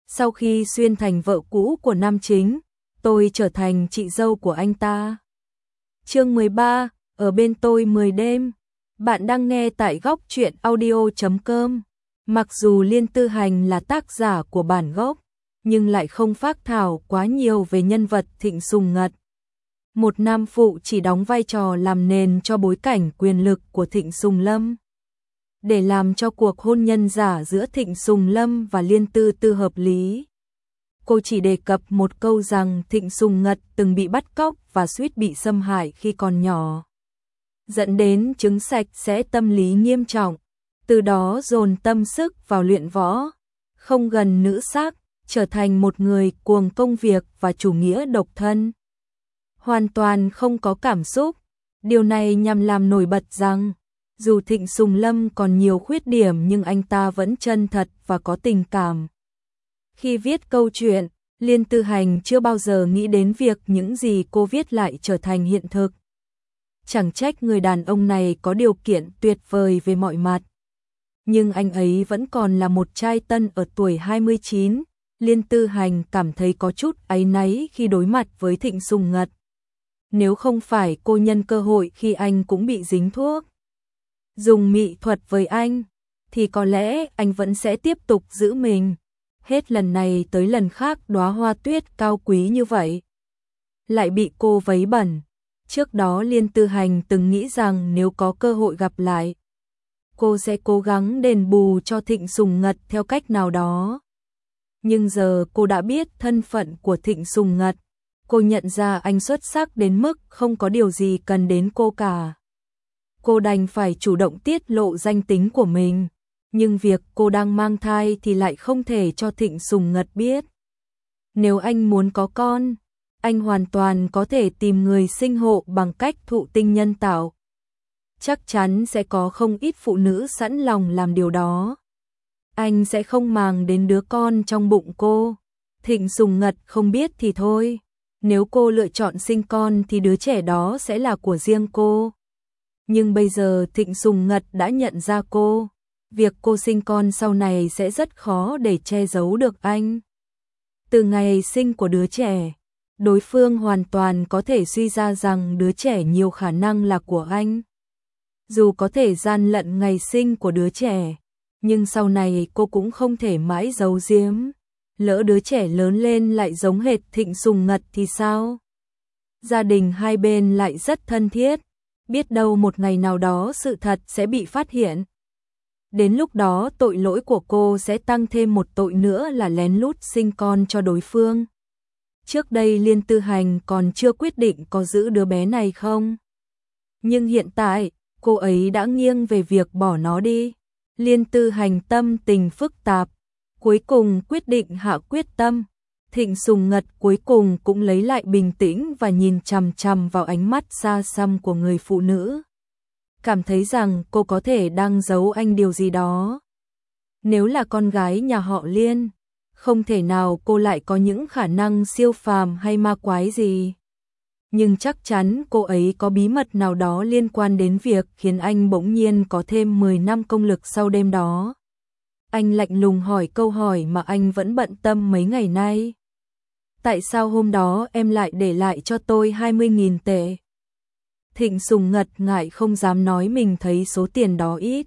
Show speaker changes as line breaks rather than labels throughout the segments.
Sau khi xuyên thành vợ cũ của nam chính, tôi trở thành chị dâu của anh ta. Chương 13, ở bên tôi 10 đêm. Bạn đang nghe tại góc truyện audio.com. Mặc dù Liên Tư Hành là tác giả của bản gốc, nhưng lại không phác thảo quá nhiều về nhân vật Thịnh Sùng Ngật. Một nam phụ chỉ đóng vai trò làm nền cho bối cảnh quyền lực của Thịnh Sùng Lâm. Để làm cho cuộc hôn nhân giả giữa Thịnh Sùng Lâm và Liên Tư Tư hợp lý, cô chỉ đề cập một câu rằng Thịnh Sùng Ngật từng bị bắt cóc và suýt bị xâm hại khi còn nhỏ, dẫn đến chứng sạch sẽ tâm lý nghiêm trọng, từ đó dồn tâm sức vào luyện võ, không gần nữ sắc, trở thành một người cuồng công việc và chủ nghĩa độc thân. Hoàn toàn không có cảm xúc, điều này nhằm làm nổi bật rằng dù Thịnh Sùng Lâm còn nhiều khuyết điểm nhưng anh ta vẫn chân thật và có tình cảm. Khi viết câu chuyện, Liên Tư Hành chưa bao giờ nghĩ đến việc những gì cô viết lại trở thành hiện thực. Chẳng trách người đàn ông này có điều kiện tuyệt vời về mọi mặt. Nhưng anh ấy vẫn còn là một trai tân ở tuổi 29, Liên Tư Hành cảm thấy có chút áy náy khi đối mặt với Thịnh Sùng Ngật. Nếu không phải cô nhân cơ hội khi anh cũng bị dính thuốc, dùng mỹ thuật với anh, thì có lẽ anh vẫn sẽ tiếp tục giữ mình. Hết lần này tới lần khác đóa hoa tuyết cao quý như vậy lại bị cô vấy bẩn. Trước đó Liên Tư Hành từng nghĩ rằng nếu có cơ hội gặp lại, cô sẽ cố gắng đền bù cho Thịnh Sùng Ngật theo cách nào đó. Nhưng giờ cô đã biết thân phận của Thịnh Sùng Ngật, cô nhận ra anh xuất sắc đến mức không có điều gì cần đến cô cả. Cô đành phải chủ động tiết lộ danh tính của mình, nhưng việc cô đang mang thai thì lại không thể cho Thịnh Sùng Ngật biết. Nếu anh muốn có con, anh hoàn toàn có thể tìm người sinh hộ bằng cách thụ tinh nhân tạo. Chắc chắn sẽ có không ít phụ nữ sẵn lòng làm điều đó. Anh sẽ không màng đến đứa con trong bụng cô. Thịnh Sùng Ngật không biết thì thôi. Nếu cô lựa chọn sinh con thì đứa trẻ đó sẽ là của riêng cô. Nhưng bây giờ Thịnh Sùng Ngật đã nhận ra cô. Việc cô sinh con sau này sẽ rất khó để che giấu được anh. Từ ngày sinh của đứa trẻ, đối phương hoàn toàn có thể suy ra rằng đứa trẻ nhiều khả năng là của anh. Dù có thể gian lận ngày sinh của đứa trẻ, nhưng sau này cô cũng không thể mãi giấu giếm. Lỡ đứa trẻ lớn lên lại giống hệt Thịnh Sùng Ngật thì sao? Gia đình hai bên lại rất thân thiết, biết đâu một ngày nào đó sự thật sẽ bị phát hiện. Đến lúc đó tội lỗi của cô sẽ tăng thêm một tội nữa là lén lút sinh con cho đối phương. Trước đây Liên Tư Hành còn chưa quyết định có giữ đứa bé này không. Nhưng hiện tại, cô ấy đã nghiêng về việc bỏ nó đi. Liên Tư Hành tâm tình phức tạp, cuối cùng quyết định hạ quyết tâm. Thịnh Sùng Ngật cuối cùng cũng lấy lại bình tĩnh và nhìn chằm chằm vào ánh mắt xa xăm của người phụ nữ. Cảm thấy rằng cô có thể đang giấu anh điều gì đó. Nếu là con gái nhà họ Liên, không thể nào cô lại có những khả năng siêu phàm hay ma quái gì. Nhưng chắc chắn cô ấy có bí mật nào đó liên quan đến việc khiến anh bỗng nhiên có thêm 10 năm công lực sau đêm đó. Anh lạnh lùng hỏi câu hỏi mà anh vẫn bận tâm mấy ngày nay. Tại sao hôm đó em lại để lại cho tôi 20.000 tệ? Thịnh Sùng Ngật ngại không dám nói mình thấy số tiền đó ít.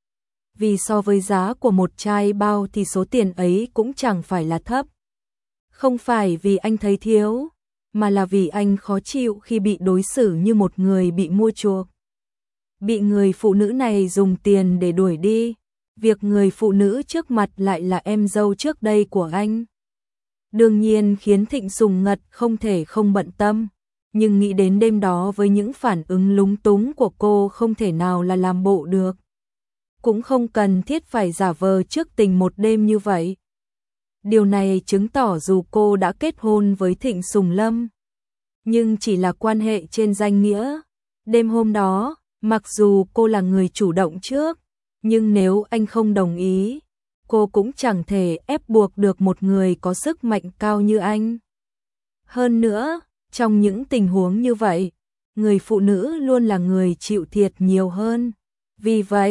Vì so với giá của một chai bao thì số tiền ấy cũng chẳng phải là thấp. Không phải vì anh thấy thiếu, mà là vì anh khó chịu khi bị đối xử như một người bị mua chuộc. Bị người phụ nữ này dùng tiền để đuổi đi. Việc người phụ nữ trước mặt lại là em dâu trước đây của anh. Đương nhiên khiến Thịnh Sùng Ngật không thể không bận tâm. Nhưng nghĩ đến đêm đó với những phản ứng lúng túng của cô không thể nào là làm bộ được. Cũng không cần thiết phải giả vờ trước tình một đêm như vậy. Điều này chứng tỏ dù cô đã kết hôn với Thịnh Sùng Lâm, nhưng chỉ là quan hệ trên danh nghĩa. Đêm hôm đó, mặc dù cô là người chủ động trước, nhưng nếu anh không đồng ý, cô cũng chẳng thể ép buộc được một người có sức mạnh cao như anh. Hơn nữa, trong những tình huống như vậy, người phụ nữ luôn là người chịu thiệt nhiều hơn. Vì vậy,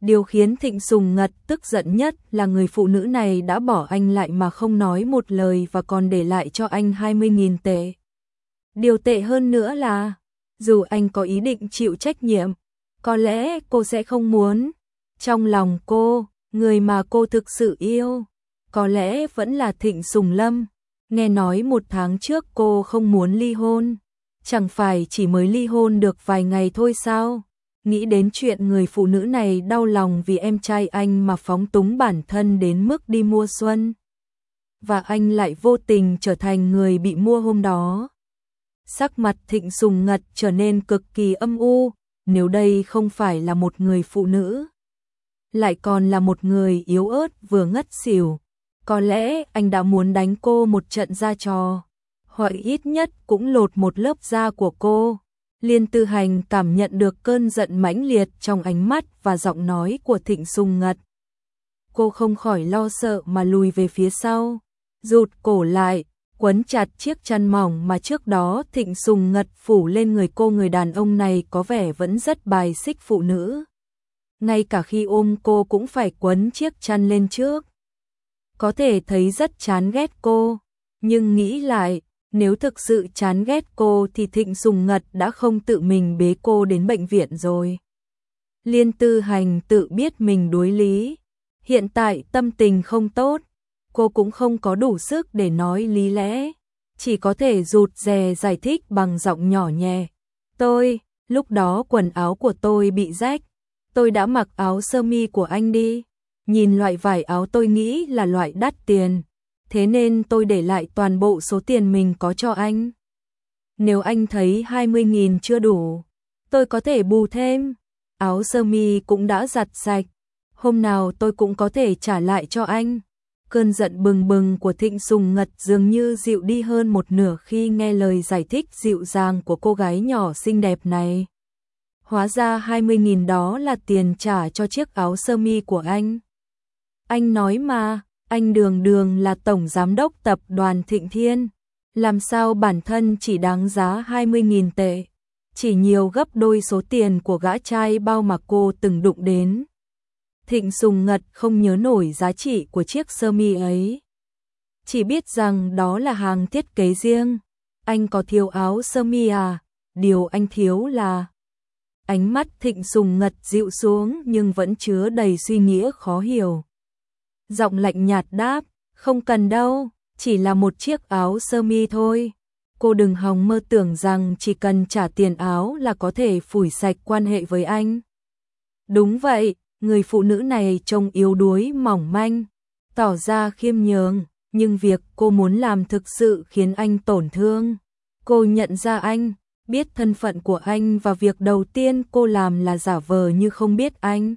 Điều khiến Thịnh Sùng Ngật tức giận nhất là người phụ nữ này đã bỏ anh lại mà không nói một lời và còn để lại cho anh 20.000 tệ. Điều tệ hơn nữa là, dù anh có ý định chịu trách nhiệm, có lẽ cô sẽ không muốn. Trong lòng cô, người mà cô thực sự yêu, có lẽ vẫn là Thịnh Sùng Lâm. Nghe nói 1 tháng trước cô không muốn ly hôn, chẳng phải chỉ mới ly hôn được vài ngày thôi sao? Nghĩ đến chuyện người phụ nữ này đau lòng vì em trai anh mà phóng túng bản thân đến mức đi mua xuân. Và anh lại vô tình trở thành người bị mua hôm đó. Sắc mặt Thịnh Sùng Ngật trở nên cực kỳ âm u, nếu đây không phải là một người phụ nữ, lại còn là một người yếu ớt vừa ngất xỉu, có lẽ anh đã muốn đánh cô một trận ra trò, hoặc ít nhất cũng lột một lớp da của cô. Liên Tư Hành cảm nhận được cơn giận mãnh liệt trong ánh mắt và giọng nói của Thịnh Sùng Ngật. Cô không khỏi lo sợ mà lùi về phía sau, rụt cổ lại, quấn chặt chiếc chăn mỏng mà trước đó Thịnh Sùng Ngật phủ lên người cô. Người đàn ông này có vẻ vẫn rất bài xích phụ nữ. Ngay cả khi ôm cô cũng phải quấn chiếc chăn lên trước. Có thể thấy rất chán ghét cô, nhưng nghĩ lại, nếu thực sự chán ghét cô thì Thịnh Sùng Ngật đã không tự mình bế cô đến bệnh viện rồi. Liên Tư Hành tự biết mình đối lý, hiện tại tâm tình không tốt, cô cũng không có đủ sức để nói lý lẽ, chỉ có thể rụt rè giải thích bằng giọng nhỏ nhẹ. Lúc đó quần áo của tôi bị rách, tôi đã mặc áo sơ mi của anh đi, nhìn loại vải áo tôi nghĩ là loại đắt tiền, thế nên tôi để lại toàn bộ số tiền mình có cho anh. Nếu anh thấy 20.000 chưa đủ, tôi có thể bù thêm, áo sơ mi cũng đã giặt sạch, hôm nào tôi cũng có thể trả lại cho anh. Cơn giận bừng bừng của Thịnh Sùng Ngật dường như dịu đi hơn một nửa khi nghe lời giải thích dịu dàng của cô gái nhỏ xinh đẹp này. Hóa ra 20.000 đó là tiền trả cho chiếc áo sơ mi của anh. Anh nói mà, anh đường đường là tổng giám đốc tập đoàn Thịnh Thiên, làm sao bản thân chỉ đáng giá 20.000 tệ, chỉ nhiều gấp đôi số tiền của gã trai bao mà cô từng đụng đến. Thịnh Sùng Ngật không nhớ nổi giá trị của chiếc sơ mi ấy, chỉ biết rằng đó là hàng thiết kế riêng. Anh có thiếu áo sơ mi à? Điều anh thiếu là... Ánh mắt Thịnh Sùng Ngật dịu xuống nhưng vẫn chứa đầy suy nghĩ khó hiểu. Giọng lạnh nhạt đáp, không cần đâu, chỉ là một chiếc áo sơ mi thôi. Cô đừng hòng mơ tưởng rằng chỉ cần trả tiền áo là có thể phủi sạch quan hệ với anh. Đúng vậy, người phụ nữ này trông yếu đuối mỏng manh, tỏ ra khiêm nhường, nhưng việc cô muốn làm thực sự khiến anh tổn thương. Cô nhận ra anh, biết thân phận của anh và việc đầu tiên cô làm là giả vờ như không biết anh.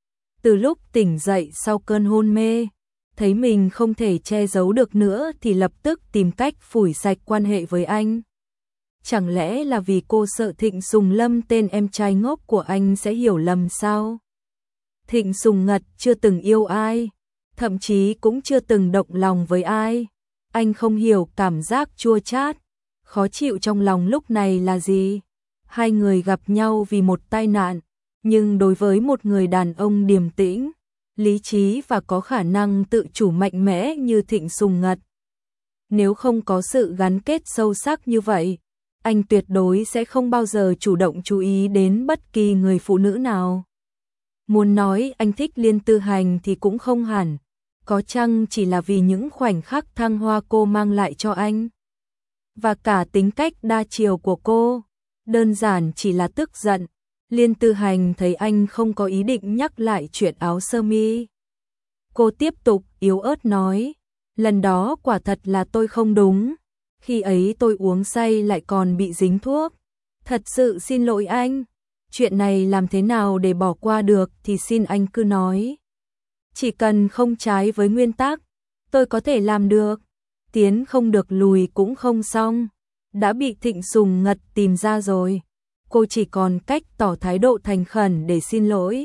Từ lúc tỉnh dậy sau cơn hôn mê, thấy mình không thể che giấu được nữa thì lập tức tìm cách phủi sạch quan hệ với anh. Chẳng lẽ là vì cô sợ Thịnh Sùng Lâm tên em trai ngốc của anh sẽ hiểu lầm sao? Thịnh Sùng Ngật chưa từng yêu ai, thậm chí cũng chưa từng động lòng với ai. Anh không hiểu cảm giác chua chát, khó chịu trong lòng lúc này là gì. Hai người gặp nhau vì một tai nạn, nhưng đối với một người đàn ông điềm tĩnh, lý trí và có khả năng tự chủ mạnh mẽ như Thịnh Sùng Ngật, nếu không có sự gắn kết sâu sắc như vậy, anh tuyệt đối sẽ không bao giờ chủ động chú ý đến bất kỳ người phụ nữ nào. Muốn nói anh thích Liên Tư Hành thì cũng không hẳn, có chăng chỉ là vì những khoảnh khắc thăng hoa cô mang lại cho anh, và cả tính cách đa chiều của cô, đơn giản chỉ là tức giận. Liên Tư Hành thấy anh không có ý định nhắc lại chuyện áo sơ mi. Cô tiếp tục yếu ớt nói, lần đó quả thật là tôi không đúng, khi ấy tôi uống say lại còn bị dính thuốc. Thật sự xin lỗi anh, chuyện này làm thế nào để bỏ qua được thì xin anh cứ nói. Chỉ cần không trái với nguyên tắc, tôi có thể làm được, tiến không được lùi cũng không xong. Đã bị Thịnh Sùng Ngật tìm ra rồi, cô chỉ còn cách tỏ thái độ thành khẩn để xin lỗi.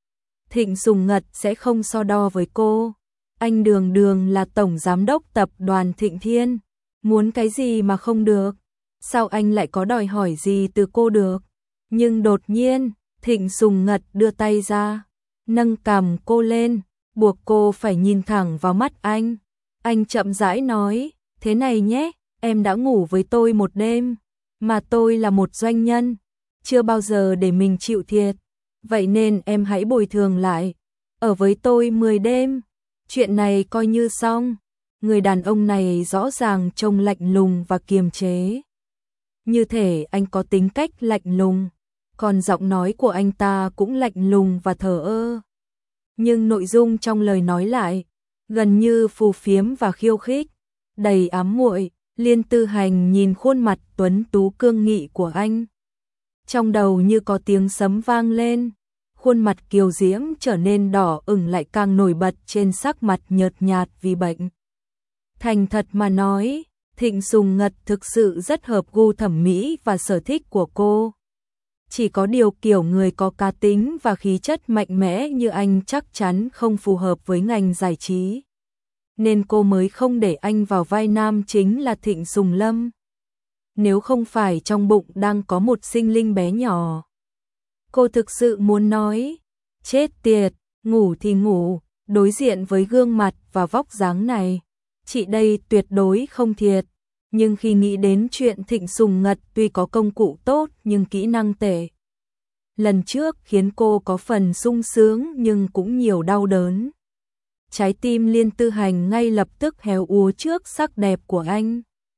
Thịnh Sùng Ngật sẽ không so đo với cô, anh đường đường là tổng giám đốc tập đoàn Thịnh Thiên, muốn cái gì mà không được, sao anh lại có đòi hỏi gì từ cô được. Nhưng đột nhiên, Thịnh Sùng Ngật đưa tay ra, nâng cằm cô lên, buộc cô phải nhìn thẳng vào mắt anh. Anh chậm rãi nói, thế này nhé, em đã ngủ với tôi một đêm, mà tôi là một doanh nhân, chưa bao giờ để mình chịu thiệt. Vậy nên em hãy bồi thường lại, ở với tôi 10 đêm, chuyện này coi như xong. Người đàn ông này rõ ràng trông lạnh lùng và kiềm chế. Như thể anh có tính cách lạnh lùng, còn giọng nói của anh ta cũng lạnh lùng và thờ ơ. Nhưng nội dung trong lời nói lại gần như phù phiếm và khiêu khích, đầy ám muội. Liên Tư Hành nhìn khuôn mặt tuấn tú cương nghị của anh. Trong đầu như có tiếng sấm vang lên, khuôn mặt kiều diễm trở nên đỏ ửng lại càng nổi bật trên sắc mặt nhợt nhạt vì bệnh. Thành thật mà nói, Thịnh Sùng Ngật thực sự rất hợp gu thẩm mỹ và sở thích của cô. Chỉ có điều kiểu người có cá tính và khí chất mạnh mẽ như anh chắc chắn không phù hợp với ngành giải trí. Nên cô mới không để anh vào vai nam chính là Thịnh Sùng Lâm. Nếu không phải trong bụng đang có một sinh linh bé nhỏ. Cô thực sự muốn nói, chết tiệt, ngủ thì ngủ, đối diện với gương mặt và vóc dáng này, chị đây tuyệt đối không thiệt. Nhưng khi nghĩ đến chuyện Thịnh Sùng Ngật tuy có công cụ tốt nhưng kỹ năng tệ, lần trước khiến cô có phần sung sướng nhưng cũng nhiều đau đớn. Trái tim Liên Tư Hành ngay lập tức héo úa trước sắc đẹp của anh.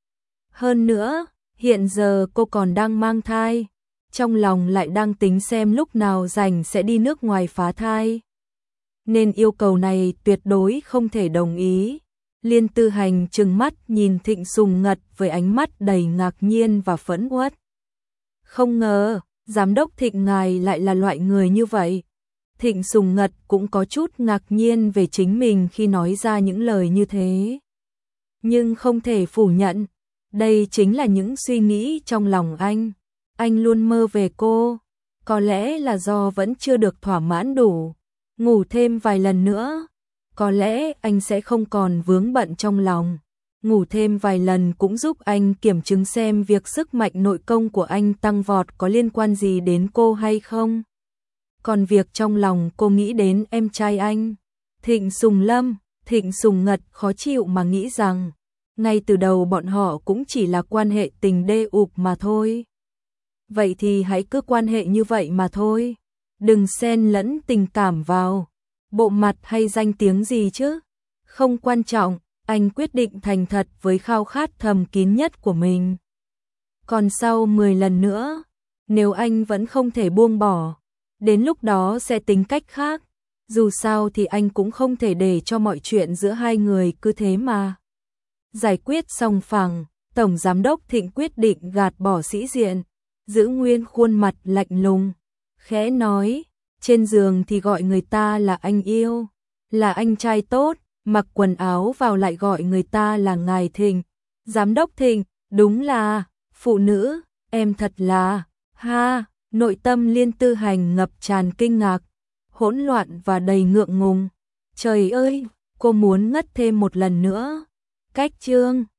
Hơn nữa, hiện giờ cô còn đang mang thai, trong lòng lại đang tính xem lúc nào rảnh sẽ đi nước ngoài phá thai. Nên yêu cầu này tuyệt đối không thể đồng ý. Liên Tư Hành trừng mắt nhìn Thịnh Sùng Ngật với ánh mắt đầy ngạc nhiên và phẫn uất. Không ngờ, giám đốc Thịnh ngài lại là loại người như vậy. Thịnh Sùng Ngật cũng có chút ngạc nhiên về chính mình khi nói ra những lời như thế. Nhưng không thể phủ nhận, đây chính là những suy nghĩ trong lòng anh. Anh luôn mơ về cô, có lẽ là do vẫn chưa được thỏa mãn đủ. Ngủ thêm vài lần nữa, có lẽ anh sẽ không còn vướng bận trong lòng. Ngủ thêm vài lần cũng giúp anh kiểm chứng xem việc sức mạnh nội công của anh tăng vọt có liên quan gì đến cô hay không. Còn việc trong lòng cô nghĩ đến em trai anh, Thịnh Sùng Lâm, Thịnh Sùng Ngật khó chịu mà nghĩ rằng, ngay từ đầu bọn họ cũng chỉ là quan hệ tình đê ụp mà thôi. Vậy thì hãy cứ quan hệ như vậy mà thôi, đừng xen lẫn tình cảm vào, bộ mặt hay danh tiếng gì chứ. Không quan trọng, anh quyết định thành thật với khao khát thầm kín nhất của mình. Còn sau 10 lần nữa, nếu anh vẫn không thể buông bỏ, đến lúc đó sẽ tính cách khác. Dù sao thì anh cũng không thể để cho mọi chuyện giữa hai người cứ thế mà giải quyết xong phẳng. Tổng giám đốc Thịnh quyết định gạt bỏ sĩ diện, giữ nguyên khuôn mặt lạnh lùng, khẽ nói, trên giường thì gọi người ta là anh yêu, là anh trai tốt, mặc quần áo vào lại gọi người ta là ngài Thịnh. Giám đốc Thịnh, đúng là phụ nữ, em thật là, ha. Nội tâm Liên Tư Hành ngập tràn kinh ngạc, hỗn loạn và đầy ngượng ngùng. Trời ơi, cô muốn ngất thêm một lần nữa. Cách chương